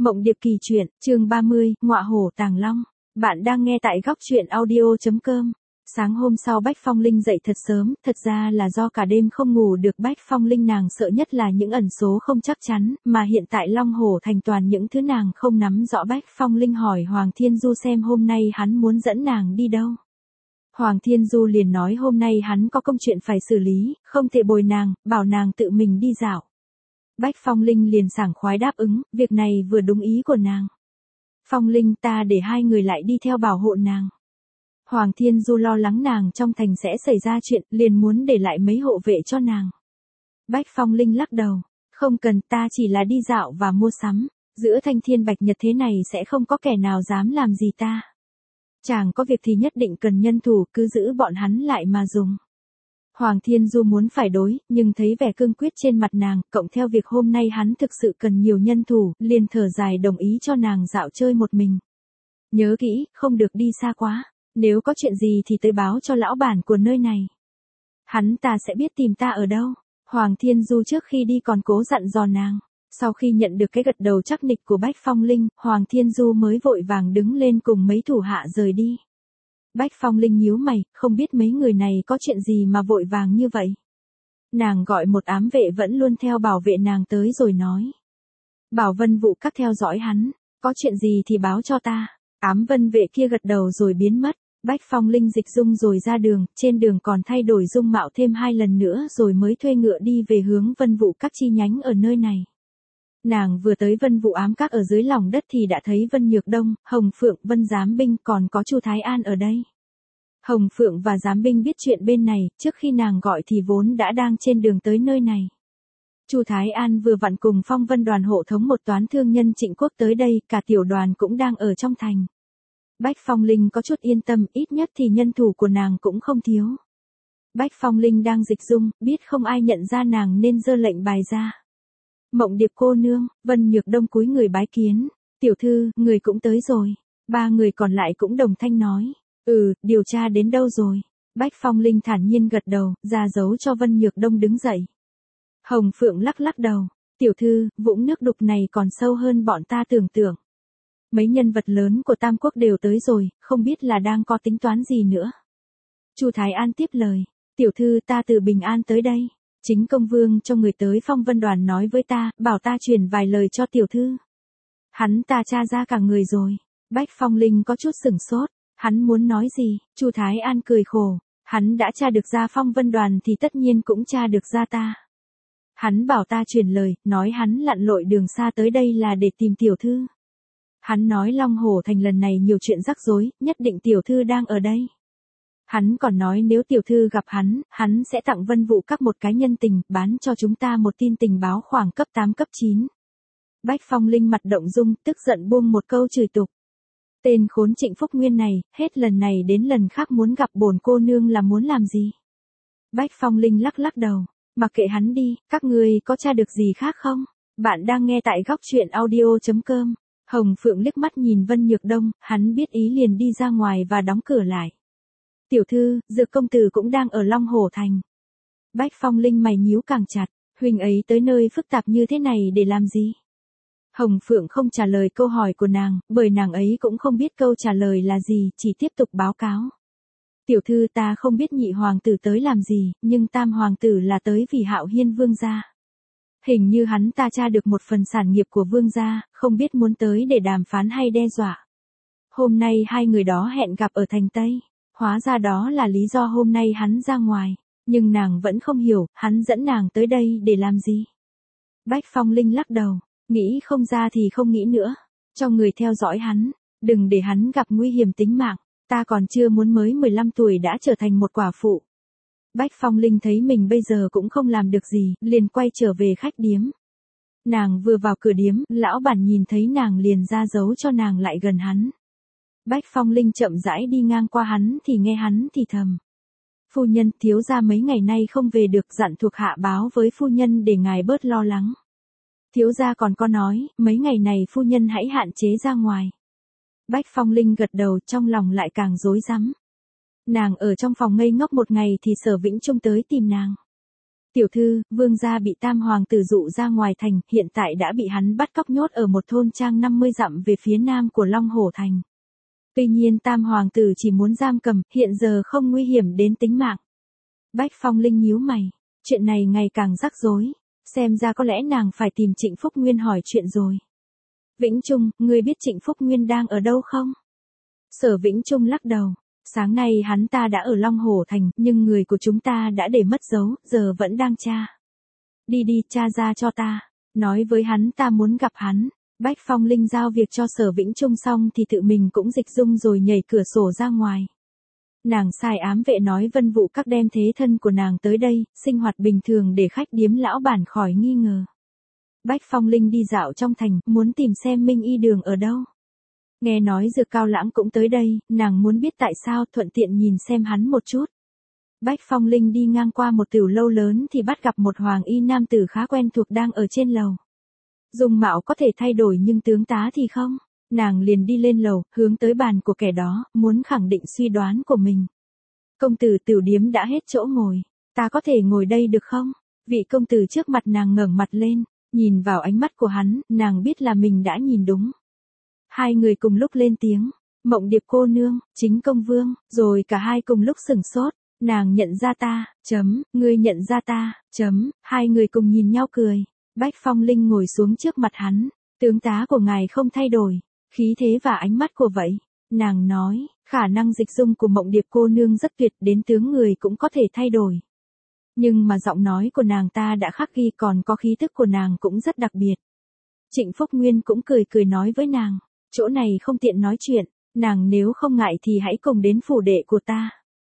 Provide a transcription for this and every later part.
Mộng Điệp kỳ truyện, chương 30, Ngọa hổ tàng long. Bạn đang nghe tại góc truyện audio.com. Sáng hôm sau Bách Phong Linh dậy thật sớm, thật ra là do cả đêm không ngủ được. Bách Phong Linh nàng sợ nhất là những ẩn số không chắc chắn, mà hiện tại Long Hổ thành toàn những thứ nàng không nắm rõ. Bách Phong Linh hỏi Hoàng Thiên Du xem hôm nay hắn muốn dẫn nàng đi đâu. Hoàng Thiên Du liền nói hôm nay hắn có công chuyện phải xử lý, không thể bồi nàng, bảo nàng tự mình đi dạo. Bách Phong Linh liền sảng khoái đáp ứng, việc này vừa đúng ý của nàng. Phong Linh, ta để hai người lại đi theo bảo hộ nàng. Hoàng Thiên Du lo lắng nàng trong thành sẽ xảy ra chuyện, liền muốn để lại mấy hộ vệ cho nàng. Bách Phong Linh lắc đầu, không cần, ta chỉ là đi dạo và mua sắm, giữa thanh thiên bạch nhật thế này sẽ không có kẻ nào dám làm gì ta. Chàng có việc thì nhất định cần nhân thủ, cứ giữ bọn hắn lại mà dùng. Hoàng Thiên Du muốn phải đối, nhưng thấy vẻ cương quyết trên mặt nàng, cộng theo việc hôm nay hắn thực sự cần nhiều nhân thủ, liền thở dài đồng ý cho nàng dạo chơi một mình. Nhớ kỹ, không được đi xa quá, nếu có chuyện gì thì tới báo cho lão bản của nơi này. Hắn ta sẽ biết tìm ta ở đâu. Hoàng Thiên Du trước khi đi còn cố dặn dò nàng. Sau khi nhận được cái gật đầu chắc nịch của Bách Phong Linh, Hoàng Thiên Du mới vội vàng đứng lên cùng mấy thủ hạ rời đi. Bách Phong Linh nhíu mày, không biết mấy người này có chuyện gì mà vội vàng như vậy. Nàng gọi một ám vệ vẫn luôn theo bảo vệ nàng tới rồi nói. Bảo Vân Vũ Các theo dõi hắn, có chuyện gì thì báo cho ta. Ám vân vệ kia gật đầu rồi biến mất. Bách Phong Linh dịch dung rồi ra đường, trên đường còn thay đổi dung mạo thêm 2 lần nữa rồi mới thuê ngựa đi về hướng Vân Vũ Các chi nhánh ở nơi này. Nàng vừa tới Vân Vũ Ám Các ở dưới lòng đất thì đã thấy Vân Nhược Đông, Hồng Phượng, Vân Giám Binh còn có Chu Thái An ở đây. Hồng Phượng và Giám Binh biết chuyện bên này, trước khi nàng gọi thì vốn đã đang trên đường tới nơi này. Chu Thái An vừa vặn cùng Phong Vân đoàn hộ thống một toán thương nhân Trịnh Quốc tới đây, cả tiểu đoàn cũng đang ở trong thành. Bách Phong Linh có chút yên tâm, ít nhất thì nhân thủ của nàng cũng không thiếu. Bách Phong Linh đang dịch dung, biết không ai nhận ra nàng nên giơ lệnh bài ra. Mộng Điệp cô nương, Vân Nhược Đông cúi người bái kiến. Tiểu thư, người cũng tới rồi. 3 người còn lại cũng đồng thanh nói. Điều tra đến đâu rồi? Bách Phong Linh thản nhiên gật đầu, ra dấu cho Vân Nhược Đông đứng dậy. Hồng Phượng lắc lắc đầu. Tiểu thư, vũng nước đục này còn sâu hơn bọn ta tưởng tượng. Mấy nhân vật lớn của Tam Quốc đều tới rồi, không biết là đang có tính toán gì nữa. Chu Thái An tiếp lời. Tiểu thư, ta từ Bình An tới đây. Chính công vương cho người tới Phong Vân đoàn nói với ta, bảo ta truyền vài lời cho tiểu thư. Hắn ta tra ra cả người rồi. Bách Phong Linh có chút sửng sốt. Hắn muốn nói gì? Chu Thái An cười khổ. Hắn đã tra được ra Phong Vân đoàn thì tất nhiên cũng tra được ra ta. Hắn bảo ta truyền lời, nói hắn lặn lội đường xa tới đây là để tìm tiểu thư. Hắn nói Long Hổ thành lần này nhiều chuyện rắc rối, nhất định tiểu thư đang ở đây. Hắn còn nói nếu tiểu thư gặp hắn sẽ tặng Vân Vũ Các một cái nhân tình, bán cho chúng ta một tin tình báo khoảng cấp 8 cấp 9. Bách Phong Linh mặt động dung, tức giận buông một câu chửi tục. Tên khốn Trịnh Phúc Nguyên này, hết lần này đến lần khác muốn gặp bổn cô nương là muốn làm gì? Bách Phong Linh lắc lắc đầu, mặc kệ hắn đi, các ngươi có tra được gì khác không? Bạn đang nghe tại góc truyện audio.com. Hồng Phượng liếc mắt nhìn Vân Nhược Đông, hắn biết ý liền đi ra ngoài và đóng cửa lại. Tiểu thư, Dược công tử cũng đang ở Long Hổ thành. Bách Phong Linh mày nhíu càng chặt, huynh ấy tới nơi phức tạp như thế này để làm gì? Hồng Phượng không trả lời câu hỏi của nàng, bởi nàng ấy cũng không biết câu trả lời là gì, chỉ tiếp tục báo cáo. Tiểu thư, ta không biết nhị hoàng tử tới làm gì, nhưng tam hoàng tử là tới vì Hạo Hiên vương gia. Hình như hắn ta tra được một phần sản nghiệp của vương gia, không biết muốn tới để đàm phán hay đe dọa. Hôm nay hai người đó hẹn gặp ở thành Tây, hóa ra đó là lý do hôm nay hắn ra ngoài, nhưng nàng vẫn không hiểu, hắn dẫn nàng tới đây để làm gì. Bách Phong Linh lắc đầu, nghĩ không ra thì không nghĩ nữa, cho người theo dõi hắn, đừng để hắn gặp nguy hiểm tính mạng, ta còn chưa muốn mới 15 tuổi đã trở thành một quả phụ. Bách Phong Linh thấy mình bây giờ cũng không làm được gì, liền quay trở về khách điếm. Nàng vừa vào cửa điếm, lão bản nhìn thấy nàng liền ra dấu cho nàng lại gần hắn. Bách Phong Linh chậm rãi đi ngang qua hắn thì nghe hắn thì thầm. Phu nhân, thiếu gia mấy ngày nay không về được, dặn thuộc hạ báo với phu nhân để ngài bớt lo lắng. Thiếu gia còn có nói, mấy ngày này phu nhân hãy hạn chế ra ngoài. Bách Phong Linh gật đầu, trong lòng lại càng rối rắm. Nàng ở trong phòng ngây ngốc một ngày thì Sở Vĩnh Trung tới tìm nàng. Tiểu thư, vương gia bị tam hoàng tử dụ ra ngoài thành, hiện tại đã bị hắn bắt cóc nhốt ở một thôn trang 50 dặm về phía nam của Long Hổ Thành. Tuy nhiên tam hoàng tử chỉ muốn giam cầm, hiện giờ không nguy hiểm đến tính mạng. Bách Phong Linh nhíu mày, chuyện này ngày càng rắc rối, xem ra có lẽ nàng phải tìm Trịnh Phúc Nguyên hỏi chuyện rồi. Vĩnh Trung, ngươi biết Trịnh Phúc Nguyên đang ở đâu không? Sở Vĩnh Trung lắc đầu. Sáng nay hắn ta đã ở Long Hổ Thành, nhưng người của chúng ta đã để mất dấu, giờ vẫn đang tra. Đi đi, tra ra cho ta. Nói với hắn ta muốn gặp hắn. Bách Phong Linh giao việc cho Sở Vĩnh Trung xong thì tự mình cũng dịch dung rồi nhảy cửa sổ ra ngoài. Nàng sai ám vệ nói Vân Vũ Các đem thế thân của nàng tới đây, sinh hoạt bình thường để khách điếm lão bản khỏi nghi ngờ. Bách Phong Linh đi dạo trong thành, muốn tìm xem Minh Y Đường ở đâu. Nghe nói Dược Cao Lãng cũng tới đây, nàng muốn biết tại sao, thuận tiện nhìn xem hắn một chút. Bách Phong Linh đi ngang qua một tiểu lâu lớn thì bắt gặp một hoàng y nam tử khá quen thuộc đang ở trên lầu. Dung mạo có thể thay đổi nhưng tướng tá thì không. Nàng liền đi lên lầu, hướng tới bàn của kẻ đó, muốn khẳng định suy đoán của mình. Công tử, tiểu điếm đã hết chỗ ngồi, ta có thể ngồi đây được không? Vị công tử trước mặt nàng ngẩng mặt lên, nhìn vào ánh mắt của hắn, nàng biết là mình đã nhìn đúng. Hai người cùng lúc lên tiếng, Mộng Điệp cô nương, Chính Công Vương, rồi cả hai cùng lúc sửng sốt, nàng nhận ra ta, ngươi nhận ra ta, hai người cùng nhìn nhau cười. Bách Phong Linh ngồi xuống trước mặt hắn, tướng tá của ngài không thay đổi, khí thế và ánh mắt của vậy. Nàng nói, khả năng dịch dung của Mộng Điệp cô nương rất tuyệt, đến tướng người cũng có thể thay đổi. Nhưng mà giọng nói của nàng ta đã khắc ghi, còn có khí thức của nàng cũng rất đặc biệt. Trịnh Phúc Nguyên cũng cười cười nói với nàng, chỗ này không tiện nói chuyện, nàng nếu không ngại thì hãy cùng đến phủ đệ của ta.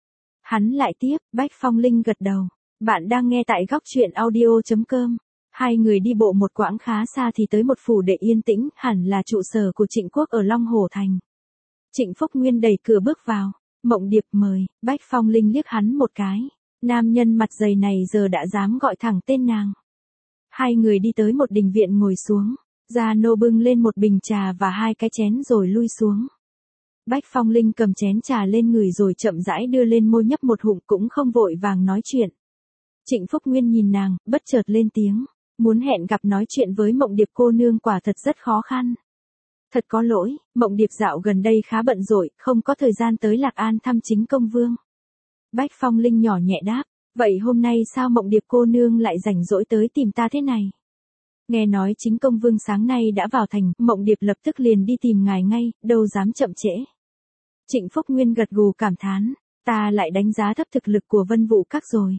Hắn lại tiếp, Bách Phong Linh gật đầu, bạn đang nghe tại góc truyện audio.com. Hai người đi bộ một quãng khá xa thì tới một phủ đệ yên tĩnh, hẳn là trụ sở của Trịnh Quốc ở Long Hổ Thành. Trịnh Phúc Nguyên đẩy cửa bước vào, Mộng Điệp mời. Bách Phong Linh liếc hắn một cái, nam nhân mặt dày này giờ đã dám gọi thẳng tên nàng. Hai người đi tới một đình viện ngồi xuống, Gia nô bưng lên một bình trà và hai cái chén rồi lui xuống. Bách Phong Linh cầm chén trà lên người rồi chậm rãi đưa lên môi nhấp một ngụm, cũng không vội vàng nói chuyện. Trịnh Phúc Nguyên nhìn nàng, bất chợt lên tiếng, muốn hẹn gặp nói chuyện với Mộng Điệp cô nương quả thật rất khó khăn. Thật có lỗi, Mộng Điệp dạo gần đây khá bận rộn, không có thời gian tới Lạc An thăm Chính Công Vương. Bách Phong Linh nhỏ nhẹ đáp, vậy hôm nay sao Mộng Điệp cô nương lại rảnh rỗi tới tìm ta thế này? Nghe nói Chính Công Vương sáng nay đã vào thành, Mộng Điệp lập tức liền đi tìm ngài ngay, đâu dám chậm trễ. Trịnh Phúc Nguyên gật gù cảm thán, ta lại đánh giá thấp thực lực của Vân Vũ Các rồi.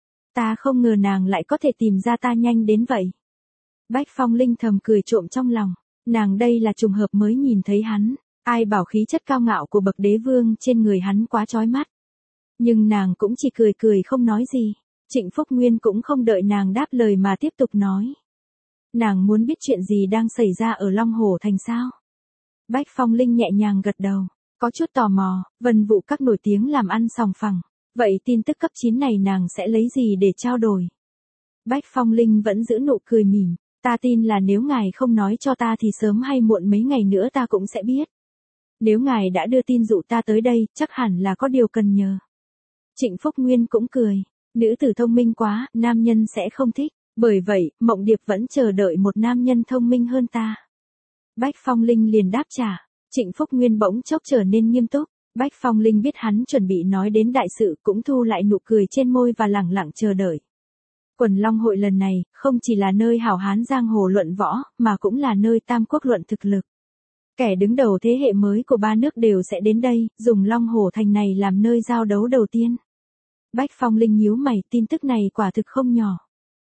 Ta không ngờ nàng lại có thể tìm ra ta nhanh đến vậy. Bách Phong Linh thầm cười trộm trong lòng, nàng đây là trùng hợp mới nhìn thấy hắn, ai bảo khí chất cao ngạo của bậc đế vương trên người hắn quá chói mắt. Nhưng nàng cũng chỉ cười cười không nói gì. Trịnh Phúc Nguyên cũng không đợi nàng đáp lời mà tiếp tục nói. Nàng muốn biết chuyện gì đang xảy ra ở Long Hổ Thành sao? Bách Phong Linh nhẹ nhàng gật đầu, có chút tò mò, Vân Vũ Các nổi tiếng làm ăn sòng phẳng, vậy tin tức cấp 9 này nàng sẽ lấy gì để trao đổi? Bách Phong Linh vẫn giữ nụ cười mỉm, ta tin là nếu ngài không nói cho ta thì sớm hay muộn mấy ngày nữa ta cũng sẽ biết. Nếu ngài đã đưa tin dụ ta tới đây, chắc hẳn là có điều cần nhờ. Trịnh Phúc Nguyên cũng cười, nữ tử thông minh quá, nam nhân sẽ không thích. Bởi vậy, Mộng Điệp vẫn chờ đợi một nam nhân thông minh hơn ta. Bách Phong Linh liền đáp trả. Trịnh Phúc Nguyên bỗng chốc trở nên nghiêm túc. Bách Phong Linh biết hắn chuẩn bị nói đến đại sự, cũng thu lại nụ cười trên môi và lẳng lặng chờ đợi. Quần Long hội lần này, không chỉ là nơi hảo hán giang hồ luận võ, mà cũng là nơi tam quốc luận thực lực. Kẻ đứng đầu thế hệ mới của ba nước đều sẽ đến đây, dùng Long Hổ Thành này làm nơi giao đấu đầu tiên. Bách Phong Linh nhíu mày, tin tức này quả thực không nhỏ.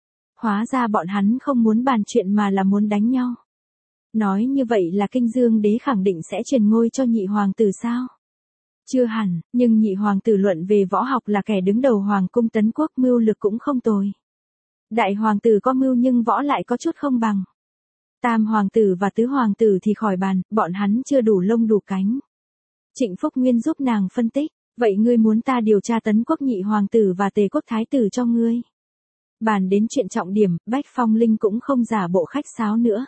Hóa ra bọn hắn không muốn bàn chuyện mà là muốn đánh nhau. Nói như vậy là Kinh Dương Đế khẳng định sẽ truyền ngôi cho nhị hoàng tử sao? Chưa hẳn, nhưng nhị hoàng tử luận về võ học là kẻ đứng đầu hoàng cung Tấn Quốc, mưu lực cũng không tồi. Đại hoàng tử có mưu nhưng võ lại có chút không bằng. Tam hoàng tử và tứ hoàng tử thì khỏi bàn, bọn hắn chưa đủ lông đủ cánh. Trịnh Phúc Nguyên giúp nàng phân tích, vậy ngươi muốn ta điều tra Tấn Quốc nhị hoàng tử và Tề Quốc thái tử cho ngươi? Bàn đến chuyện trọng điểm, Bách Phong Linh cũng không giả bộ khách sáo nữa.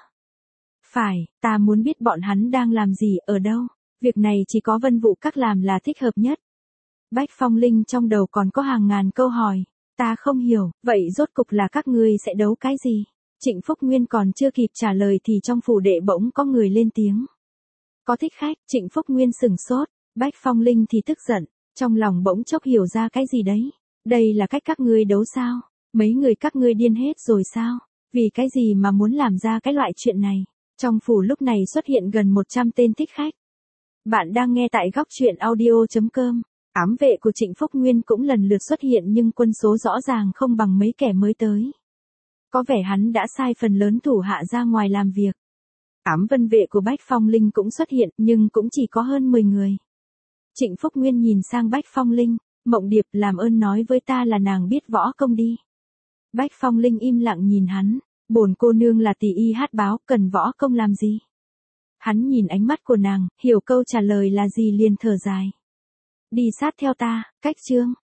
Phải, ta muốn biết bọn hắn đang làm gì, ở đâu. Việc này chỉ có Vân Vũ Các làm là thích hợp nhất. Bách Phong Linh trong đầu còn có hàng ngàn câu hỏi. Ta không hiểu, vậy rốt cục là các ngươi sẽ đấu cái gì? Trịnh Phúc Nguyên còn chưa kịp trả lời thì trong phủ đệ bỗng có người lên tiếng. Có thích khách, Trịnh Phúc Nguyên sừng sốt, Bách Phong Linh thì tức giận, trong lòng bỗng chốc hiểu ra cái gì đấy. Đây là cách các ngươi đấu sao? Mấy người các ngươi điên hết rồi sao? Vì cái gì mà muốn làm ra cái loại chuyện này? Trong phủ lúc này xuất hiện gần 100 tên thích khách. Bạn đang nghe tại góc truyện audio.com. Ám vệ của Trịnh Phúc Nguyên cũng lần lượt xuất hiện nhưng quân số rõ ràng không bằng mấy kẻ mới tới. Có vẻ hắn đã sai phần lớn thủ hạ ra ngoài làm việc. Ám vân vệ của Bách Phong Linh cũng xuất hiện nhưng cũng chỉ có hơn 10 người. Trịnh Phúc Nguyên nhìn sang Bách Phong Linh, Mộng Điệp làm ơn nói với ta là nàng biết võ công đi. Bách Phong Linh im lặng nhìn hắn, bổn cô nương là tỷ y hát báo, cần võ công làm gì? Hắn nhìn ánh mắt của nàng, hiểu câu trả lời là gì liền thở dài. Đi sát theo ta, cách chương.